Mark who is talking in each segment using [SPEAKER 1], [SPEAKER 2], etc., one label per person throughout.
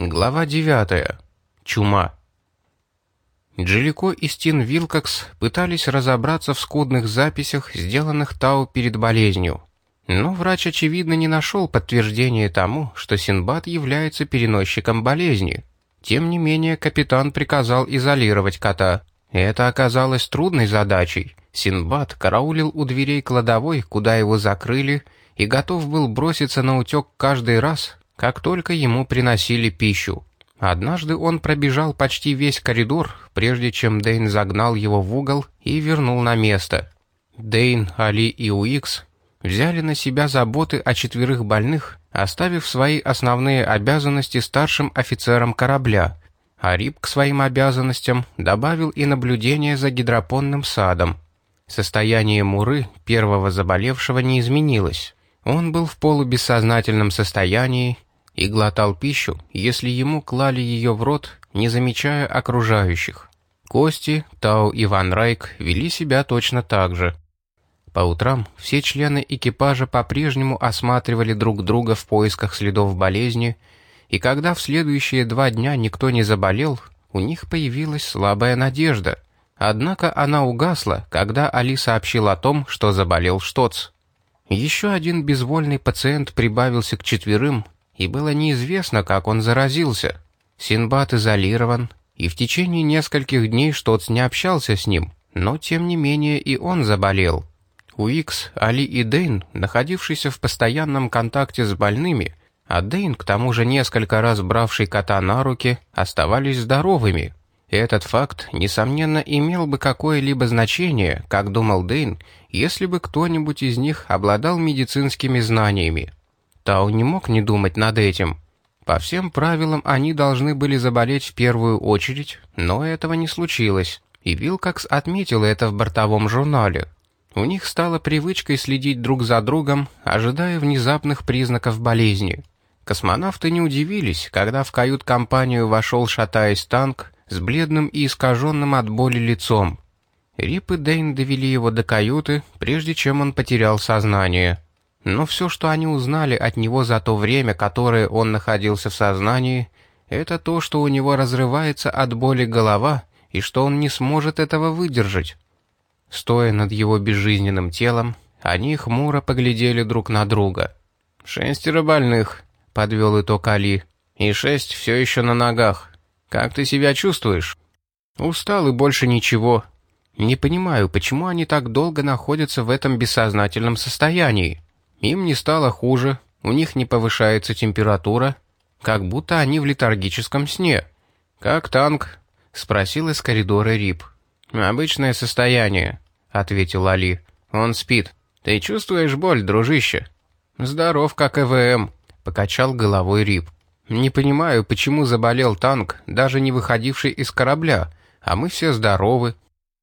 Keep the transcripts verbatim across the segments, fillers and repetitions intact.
[SPEAKER 1] Глава девятая. Чума. Джеллико и Стин Вилкокс пытались разобраться в скудных записях, сделанных Тау перед болезнью. Но врач, очевидно, не нашел подтверждения тому, что Синдбад является переносчиком болезни. Тем не менее, капитан приказал изолировать кота. Это оказалось трудной задачей. Синдбад караулил у дверей кладовой, куда его закрыли, и готов был броситься на утек каждый раз, как только ему приносили пищу. Однажды он пробежал почти весь коридор, прежде чем Дэйн загнал его в угол и вернул на место. Дэйн, Али и Уикс взяли на себя заботы о четверых больных, оставив свои основные обязанности старшим офицерам корабля, а Рип к своим обязанностям добавил и наблюдение за гидропонным садом. Состояние Муры, первого заболевшего, не изменилось. Он был в полубессознательном состоянии и глотал пищу, если ему клали ее в рот, не замечая окружающих. Кости, Тау и Ван Райк вели себя точно так же. По утрам все члены экипажа по-прежнему осматривали друг друга в поисках следов болезни, и когда в следующие два дня никто не заболел, у них появилась слабая надежда. Однако она угасла, когда Али сообщил о том, что заболел Штоц. Еще один безвольный пациент прибавился к четверым, и было неизвестно, как он заразился. Синдбад изолирован, и в течение нескольких дней Штоц не общался с ним, но тем не менее и он заболел. Уикс, Али и Дэйн, находившиеся в постоянном контакте с больными, а Дэйн, к тому же несколько раз бравший кота на руки, оставались здоровыми. Этот факт, несомненно, имел бы какое-либо значение, как думал Дэйн, если бы кто-нибудь из них обладал медицинскими знаниями. Тау не мог не думать над этим. По всем правилам они должны были заболеть в первую очередь, но этого не случилось, и Вилкокс отметил это в бортовом журнале. У них стало привычкой следить друг за другом, ожидая внезапных признаков болезни. Космонавты не удивились, когда в кают-компанию вошел, шатаясь, Танк с бледным и искаженным от боли лицом. Рип и Дэйн довели его до каюты, прежде чем он потерял сознание. Но все, что они узнали от него за то время, которое он находился в сознании, это то, что у него разрывается от боли голова и что он не сможет этого выдержать. Стоя над его безжизненным телом, они хмуро поглядели друг на друга. «Шестеро больных», — подвел итог Али, — «и шесть все еще на ногах. Как ты себя чувствуешь?» «Устал и больше ничего. Не понимаю, почему они так долго находятся в этом бессознательном состоянии. Им не стало хуже, у них не повышается температура, как будто они в летаргическом сне». «Как Танк?» — спросил из коридора Рип. «Обычное состояние», — ответил Али. «Он спит. Ты чувствуешь боль, дружище?» «Здоров, как ЭВМ», — покачал головой Рип. «Не понимаю, почему заболел Танк, даже не выходивший из корабля, а мы все здоровы».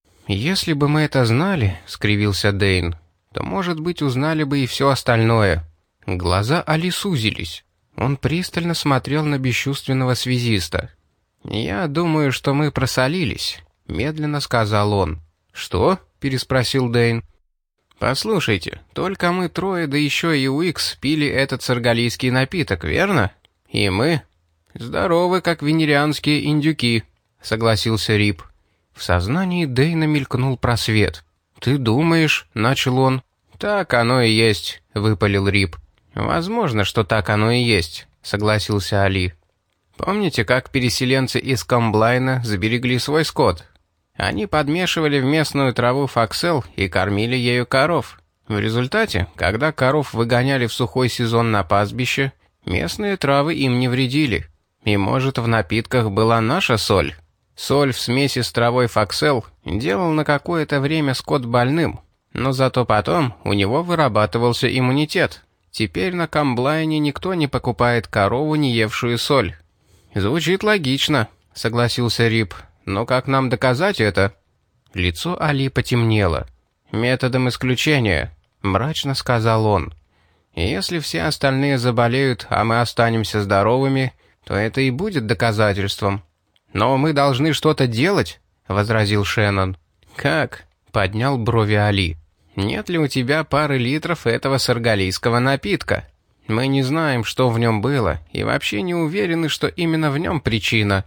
[SPEAKER 1] «Если бы мы это знали», — скривился Дэйн, — «то, может быть, узнали бы и все остальное». Глаза Али сузились. Он пристально смотрел на бесчувственного связиста. «Я думаю, что мы просолились», — медленно сказал он. «Что?» — переспросил Дэйн. «Послушайте, только мы трое, да еще и Уикс, пили этот саргалийский напиток, верно? И мы здоровы, как венерианские индюки», — согласился Рип. В сознании Дэйна мелькнул просвет. «Ты думаешь?» — начал он. «Так оно и есть», — выпалил Рип. «Возможно, что так оно и есть», — согласился Али. «Помните, как переселенцы из Комблайна заберегли свой скот? Они подмешивали в местную траву фоксел и кормили ею коров. В результате, когда коров выгоняли в сухой сезон на пастбище, местные травы им не вредили. И, может, в напитках была наша соль? Соль в смеси с травой фоксел делал на какое-то время скот больным, но зато потом у него вырабатывался иммунитет. Теперь на Комблайне никто не покупает корову, не евшую соль». «Звучит логично», — согласился Рип. «Но как нам доказать это?» Лицо Али потемнело. «Методом исключения», — мрачно сказал он. «Если все остальные заболеют, а мы останемся здоровыми, то это и будет доказательством». «Но мы должны что-то делать», — возразил Шеннон. «Как?» — поднял брови Али. «Нет ли у тебя пары литров этого саргалийского напитка?» Мы не знаем, что в нем было, и вообще не уверены, что именно в нем причина».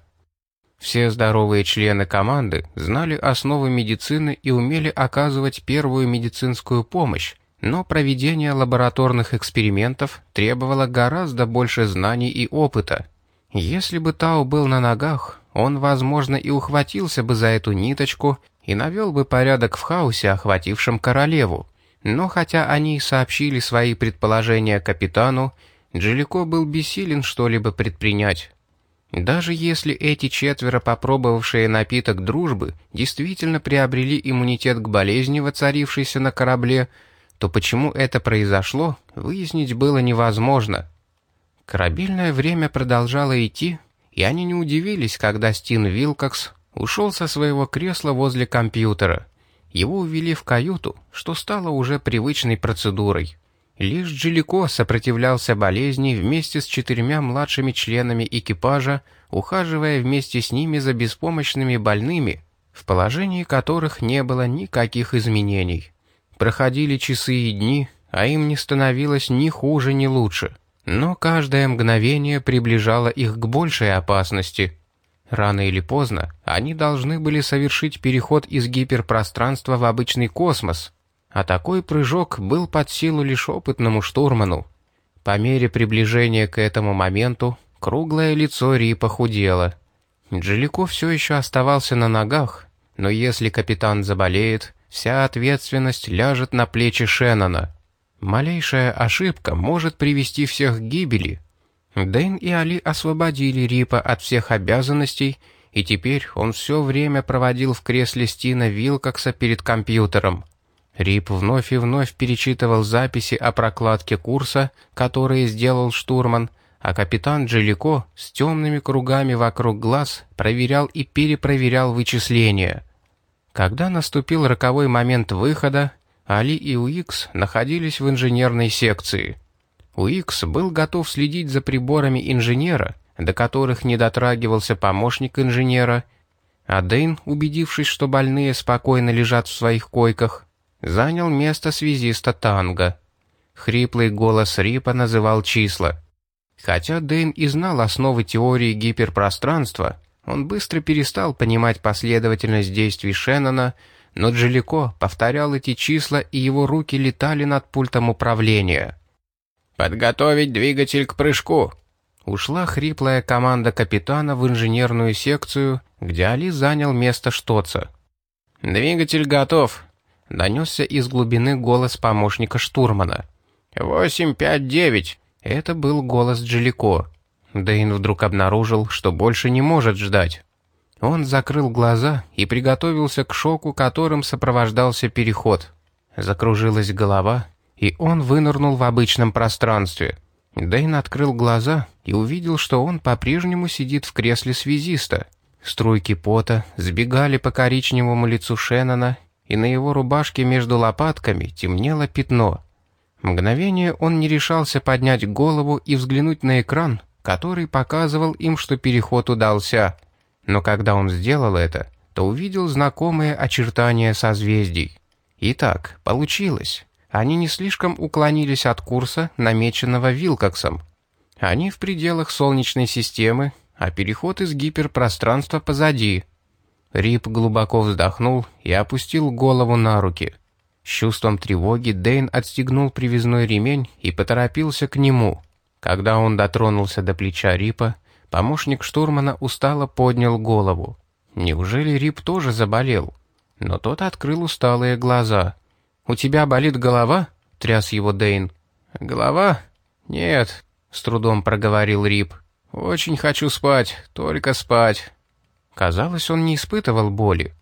[SPEAKER 1] Все здоровые члены команды знали основы медицины и умели оказывать первую медицинскую помощь, но проведение лабораторных экспериментов требовало гораздо больше знаний и опыта. Если бы Тау был на ногах, он, возможно, и ухватился бы за эту ниточку и навел бы порядок в хаосе, охватившем королеву. Но хотя они и сообщили свои предположения капитану, Джалико был бессилен что-либо предпринять. Даже если эти четверо, попробовавшие напиток дружбы, действительно приобрели иммунитет к болезни, воцарившейся на корабле, то почему это произошло, выяснить было невозможно. Корабельное время продолжало идти, и они не удивились, когда Стин Вилкокс ушел со своего кресла возле компьютера. Его увели в каюту, что стало уже привычной процедурой. Лишь Джалико сопротивлялся болезни вместе с четырьмя младшими членами экипажа, ухаживая вместе с ними за беспомощными больными, в положении которых не было никаких изменений. Проходили часы и дни, а им не становилось ни хуже, ни лучше. Но каждое мгновение приближало их к большей опасности. Рано или поздно они должны были совершить переход из гиперпространства в обычный космос, а такой прыжок был под силу лишь опытному штурману. По мере приближения к этому моменту круглое лицо Рипа худело. Джалико все еще оставался на ногах, но если капитан заболеет, вся ответственность ляжет на плечи Шеннона. Малейшая ошибка может привести всех к гибели. Дэйн и Али освободили Рипа от всех обязанностей, и теперь он все время проводил в кресле Стина Вилкокса перед компьютером. Рип вновь и вновь перечитывал записи о прокладке курса, которые сделал штурман, а капитан Джалико с темными кругами вокруг глаз проверял и перепроверял вычисления. Когда наступил роковой момент выхода, Али и Уикс находились в инженерной секции. Уикс был готов следить за приборами инженера, до которых не дотрагивался помощник инженера, а Дэйн, убедившись, что больные спокойно лежат в своих койках, занял место связиста Танго. Хриплый голос Рипа называл числа. Хотя Дэйн и знал основы теории гиперпространства, он быстро перестал понимать последовательность действий Шеннона, но Джалико повторял эти числа, и его руки летали над пультом управления. «Подготовить двигатель к прыжку!» Ушла хриплая команда капитана в инженерную секцию, где Али занял место штоца. «Двигатель готов!» — донесся из глубины голос помощника штурмана. «Восемь, пять, девять!» — это был голос Джалико. Дэйн вдруг обнаружил, что больше не может ждать. Он закрыл глаза и приготовился к шоку, которым сопровождался переход. Закружилась голова, и он вынырнул в обычном пространстве. Дэйн открыл глаза и увидел, что он по-прежнему сидит в кресле связиста. Струйки пота сбегали по коричневому лицу Шеннона, и на его рубашке между лопатками темнело пятно. Мгновение он не решался поднять голову и взглянуть на экран, который показывал им, что переход удался. Но когда он сделал это, то увидел знакомые очертания созвездий. Итак, получилось. Они не слишком уклонились от курса, намеченного Вилкоксом. Они в пределах Солнечной системы, а переход из гиперпространства позади. Рип глубоко вздохнул и опустил голову на руки. С чувством тревоги Дэйн отстегнул привязной ремень и поторопился к нему. Когда он дотронулся до плеча Рипа, помощник штурмана устало поднял голову. Неужели Рип тоже заболел? Но тот открыл усталые глаза. «У тебя болит голова?» — тряс его Дэйн. «Голова? Нет», — с трудом проговорил Рип. «Очень хочу спать, только спать». Казалось, он не испытывал боли.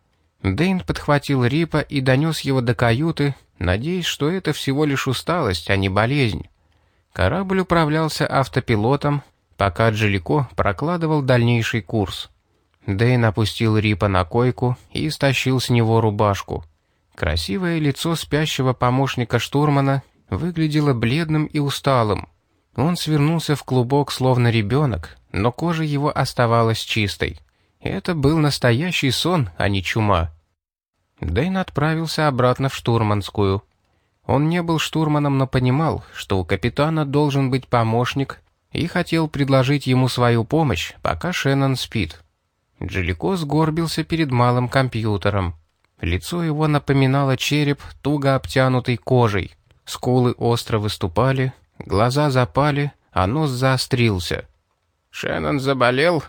[SPEAKER 1] Дэйн подхватил Рипа и донес его до каюты, надеясь, что это всего лишь усталость, а не болезнь. Корабль управлялся автопилотом, пока Джалико прокладывал дальнейший курс. Дэйн опустил Рипа на койку и стащил с него рубашку. Красивое лицо спящего помощника штурмана выглядело бледным и усталым. Он свернулся в клубок, словно ребенок, но кожа его оставалась чистой. Это был настоящий сон, а не чума. Дэйн отправился обратно в штурманскую. Он не был штурманом, но понимал, что у капитана должен быть помощник, и хотел предложить ему свою помощь, пока Шеннон спит. Джалико сгорбился перед малым компьютером. Лицо его напоминало череп, туго обтянутый кожей. Скулы остро выступали, глаза запали, а нос заострился. «Шеннон заболел?»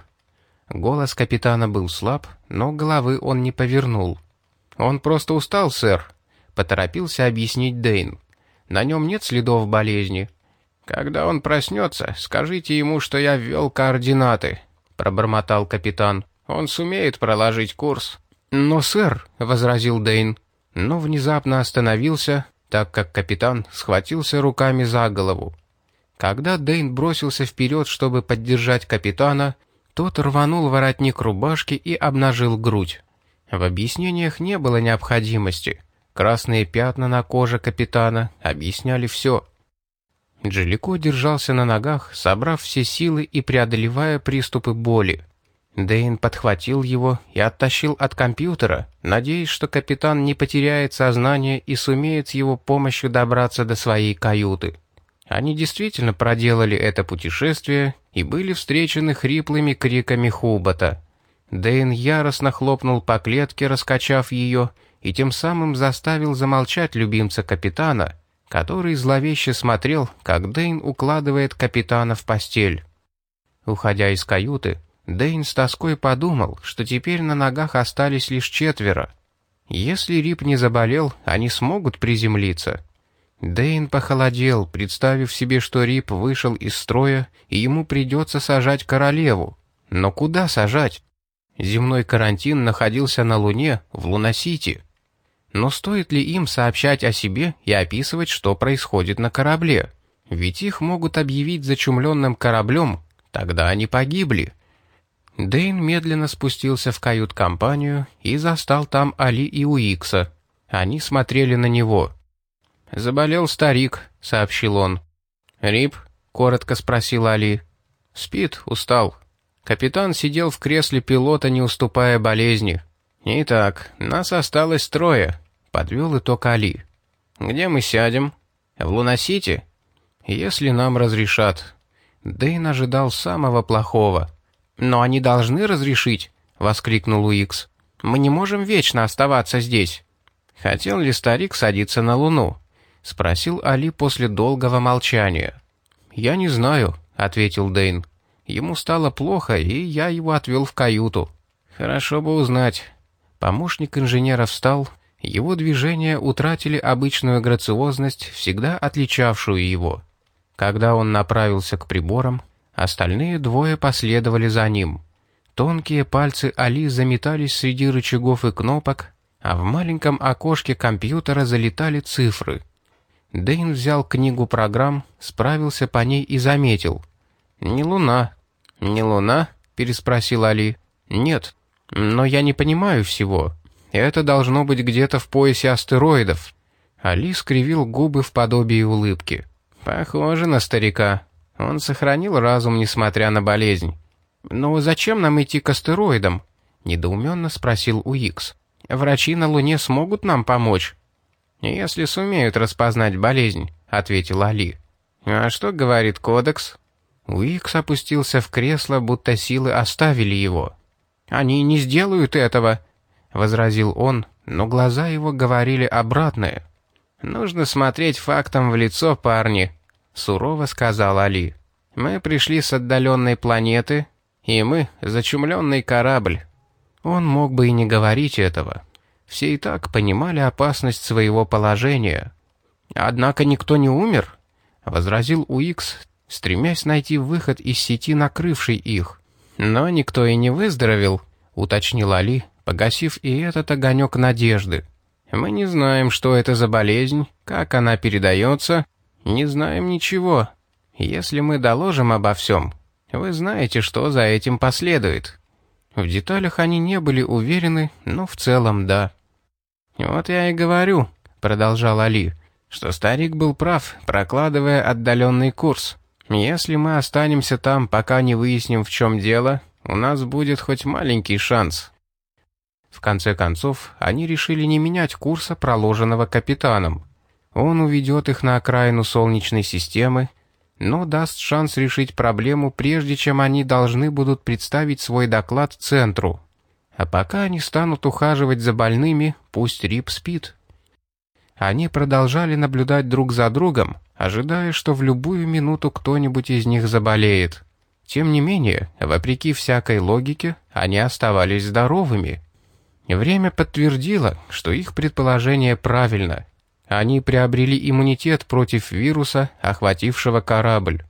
[SPEAKER 1] Голос капитана был слаб, но головы он не повернул. «Он просто устал, сэр», — поторопился объяснить Дэйн. «На нем нет следов болезни». «Когда он проснется, скажите ему, что я ввел координаты», — пробормотал капитан. «Он сумеет проложить курс». «Но, сэр», — возразил Дэйн, но внезапно остановился, так как капитан схватился руками за голову. Когда Дэйн бросился вперед, чтобы поддержать капитана, тот рванул воротник рубашки и обнажил грудь. В объяснениях не было необходимости. Красные пятна на коже капитана объясняли все. Джалико держался на ногах, собрав все силы и преодолевая приступы боли. Дэйн подхватил его и оттащил от компьютера, надеясь, что капитан не потеряет сознание и сумеет с его помощью добраться до своей каюты. Они действительно проделали это путешествие и были встречены хриплыми криками Хубота. Дэйн яростно хлопнул по клетке, раскачав ее, и тем самым заставил замолчать любимца капитана, который зловеще смотрел, как Дэйн укладывает капитана в постель. Уходя из каюты, Дэйн с тоской подумал, что теперь на ногах остались лишь четверо. Если Рип не заболел, они смогут приземлиться. Дэйн похолодел, представив себе, что Рип вышел из строя, и ему придется сажать королеву. Но куда сажать? Земной карантин находился на Луне, в Луна-Сити. Но стоит ли им сообщать о себе и описывать, что происходит на корабле? Ведь их могут объявить зачумленным кораблем, тогда они погибли. Дэйн медленно спустился в кают-компанию и застал там Али и Уикса. Они смотрели на него. «Заболел старик», — сообщил он. «Рип?» — коротко спросил Али. «Спит, устал». Капитан сидел в кресле пилота, не уступая болезни. «Итак, нас осталось трое», — подвел итог Али. «Где мы сядем? В Луна-Сити? Если нам разрешат». Дэйн ожидал самого плохого. «Но они должны разрешить», — воскликнул Уикс. «Мы не можем вечно оставаться здесь». «Хотел ли старик садиться на Луну?» — спросил Али после долгого молчания. «Я не знаю», — ответил Дэйн. «Ему стало плохо, и я его отвел в каюту». «Хорошо бы узнать». Помощник инженера встал. Его движения утратили обычную грациозность, всегда отличавшую его. Когда он направился к приборам, остальные двое последовали за ним. Тонкие пальцы Али заметались среди рычагов и кнопок, а в маленьком окошке компьютера залетали цифры. Дэйн взял книгу программ, справился по ней и заметил. «Не Луна». «Не Луна?» — переспросил Али. «Нет, но я не понимаю всего. Это должно быть где-то в поясе астероидов». Али скривил губы в подобии улыбки. «Похоже на старика. Он сохранил разум, несмотря на болезнь». «Но зачем нам идти к астероидам?» — недоуменно спросил Уикс. «Врачи на Луне смогут нам помочь?» «Если сумеют распознать болезнь», — ответил Али. «А что говорит кодекс?» Уикс опустился в кресло, будто силы оставили его. «Они не сделают этого», — возразил он, но глаза его говорили обратное. «Нужно смотреть фактам в лицо, парни», — сурово сказал Али. «Мы пришли с отдаленной планеты, и мы — зачумленный корабль». Он мог бы и не говорить этого. Все и так понимали опасность своего положения. «Однако никто не умер», — возразил Уикс, стремясь найти выход из сети, накрывшей их. «Но никто и не выздоровел», — уточнил Али, погасив и этот огонек надежды. «Мы не знаем, что это за болезнь, как она передается, не знаем ничего. Если мы доложим обо всем, вы знаете, что за этим последует». В деталях они не были уверены, но в целом да. «Вот я и говорю», — продолжал Али, — «что старик был прав, прокладывая отдаленный курс. Если мы останемся там, пока не выясним, в чем дело, у нас будет хоть маленький шанс». В конце концов, они решили не менять курса, проложенного капитаном. Он уведет их на окраину Солнечной системы, но даст шанс решить проблему, прежде чем они должны будут представить свой доклад Центру. А пока они станут ухаживать за больными, пусть Рип спит. Они продолжали наблюдать друг за другом, ожидая, что в любую минуту кто-нибудь из них заболеет. Тем не менее, вопреки всякой логике, они оставались здоровыми. Время подтвердило, что их предположение правильно. Они приобрели иммунитет против вируса, охватившего корабль.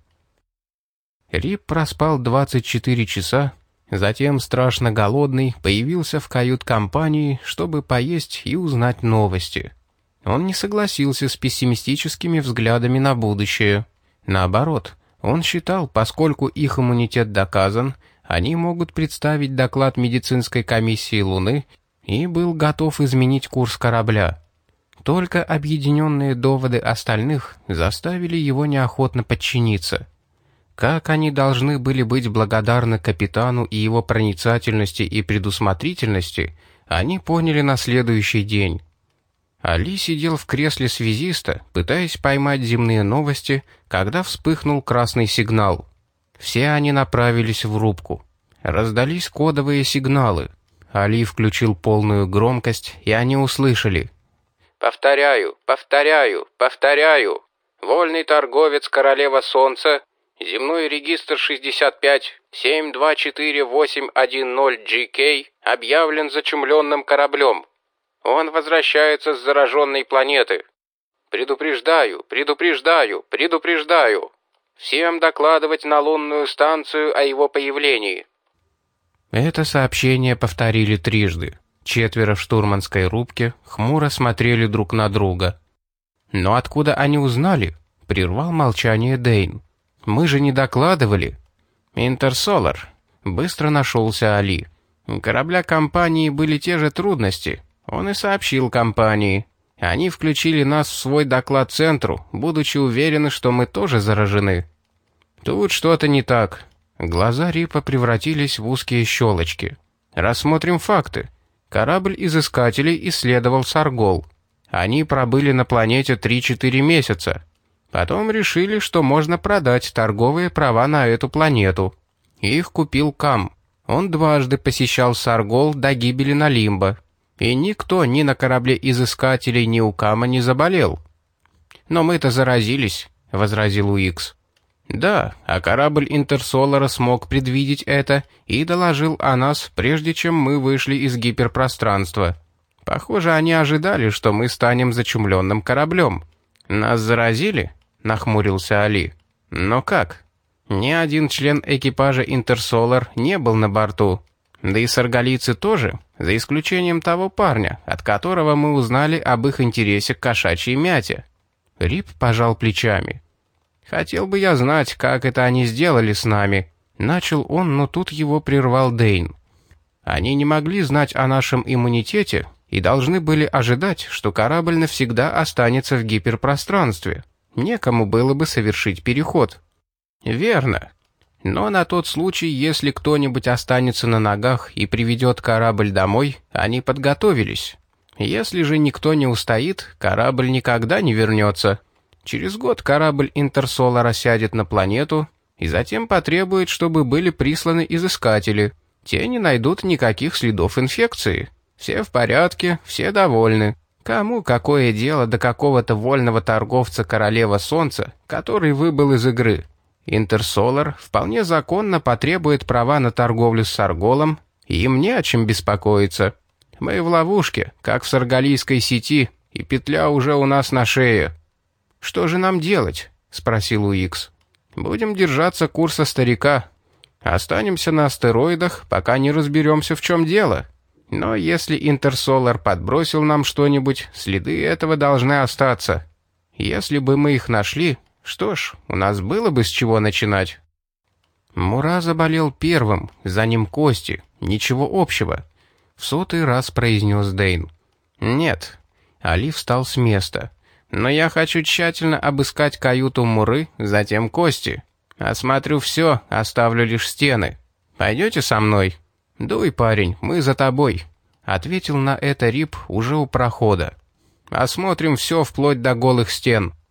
[SPEAKER 1] Рип проспал двадцать четыре часа, затем, страшно голодный, появился в кают-компании, чтобы поесть и узнать новости. Он не согласился с пессимистическими взглядами на будущее. Наоборот, он считал, поскольку их иммунитет доказан, они могут представить доклад медицинской комиссии Луны, и был готов изменить курс корабля. Только объединенные доводы остальных заставили его неохотно подчиниться. Как они должны были быть благодарны капитану и его проницательности и предусмотрительности, они поняли на следующий день. Али сидел в кресле связиста, пытаясь поймать земные новости, когда вспыхнул красный сигнал. Все они направились в рубку. Раздались кодовые сигналы. Али включил полную громкость, и они услышали: «Повторяю, повторяю, повторяю. Вольный торговец Королева Солнца, земной регистр шестьдесят пять семь два четыре восемь один ноль джи кей объявлен зачумленным кораблем. Он возвращается с зараженной планеты. Предупреждаю, предупреждаю, предупреждаю. Всем докладывать на лунную станцию о его появлении». Это сообщение повторили трижды. Четверо в штурманской рубке хмуро смотрели друг на друга. «Но откуда они узнали?» — прервал молчание Дэйн. «Мы же не докладывали». «Интерсолар», — быстро нашелся Али. «У корабля компании были те же трудности. Он и сообщил компании. Они включили нас в свой доклад Центру, будучи уверены, что мы тоже заражены». «Тут что-то не так». Глаза Рипа превратились в узкие щелочки. «Рассмотрим факты. Корабль изыскателей исследовал Саргол. Они пробыли на планете три-четыре месяца. Потом решили, что можно продать торговые права на эту планету. Их купил Кам. Он дважды посещал Саргол до гибели на Лимбо. И никто ни на корабле изыскателей, ни у Кама не заболел». «Но мы-то заразились», — возразил Уикс. «Да, а корабль Интерсолара смог предвидеть это и доложил о нас, прежде чем мы вышли из гиперпространства. Похоже, они ожидали, что мы станем зачумленным кораблем. Нас заразили?» — нахмурился Али. «Но как? Ни один член экипажа Интерсолар не был на борту. Да и саргалийцы тоже, за исключением того парня, от которого мы узнали об их интересе к кошачьей мяте». Рип пожал плечами. «Хотел бы я знать, как это они сделали с нами». Начал он, но тут его прервал Дэйн. «Они не могли знать о нашем иммунитете и должны были ожидать, что корабль навсегда останется в гиперпространстве. Некому было бы совершить переход». «Верно. Но на тот случай, если кто-нибудь останется на ногах и приведет корабль домой, они подготовились. Если же никто не устоит, корабль никогда не вернется. Через год корабль Интерсолара сядет на планету и затем потребует, чтобы были присланы изыскатели. Те не найдут никаких следов инфекции. Все в порядке, все довольны. Кому какое дело до какого-то вольного торговца Королева Солнца, который выбыл из игры? Интерсолар вполне законно потребует права на торговлю с Сарголом, и им не о чем беспокоиться. Мы в ловушке, как в саргалийской сети, и петля уже у нас на шее». «Что же нам делать?» — спросил Уикс. «Будем держаться курса старика. Останемся на астероидах, пока не разберемся, в чем дело. Но если Интерсолар подбросил нам что-нибудь, следы этого должны остаться. Если бы мы их нашли, что ж, у нас было бы с чего начинать». Мура заболел первым, за ним Кости. Ничего общего. В сотый раз произнес Дэйн. «Нет». Али встал с места. «Но я хочу тщательно обыскать каюту Муры, затем Кости. Осмотрю все, оставлю лишь стены. Пойдете со мной?» «Дуй, парень, мы за тобой», — ответил на это Рип уже у прохода. Осмотрим все вплоть до голых стен.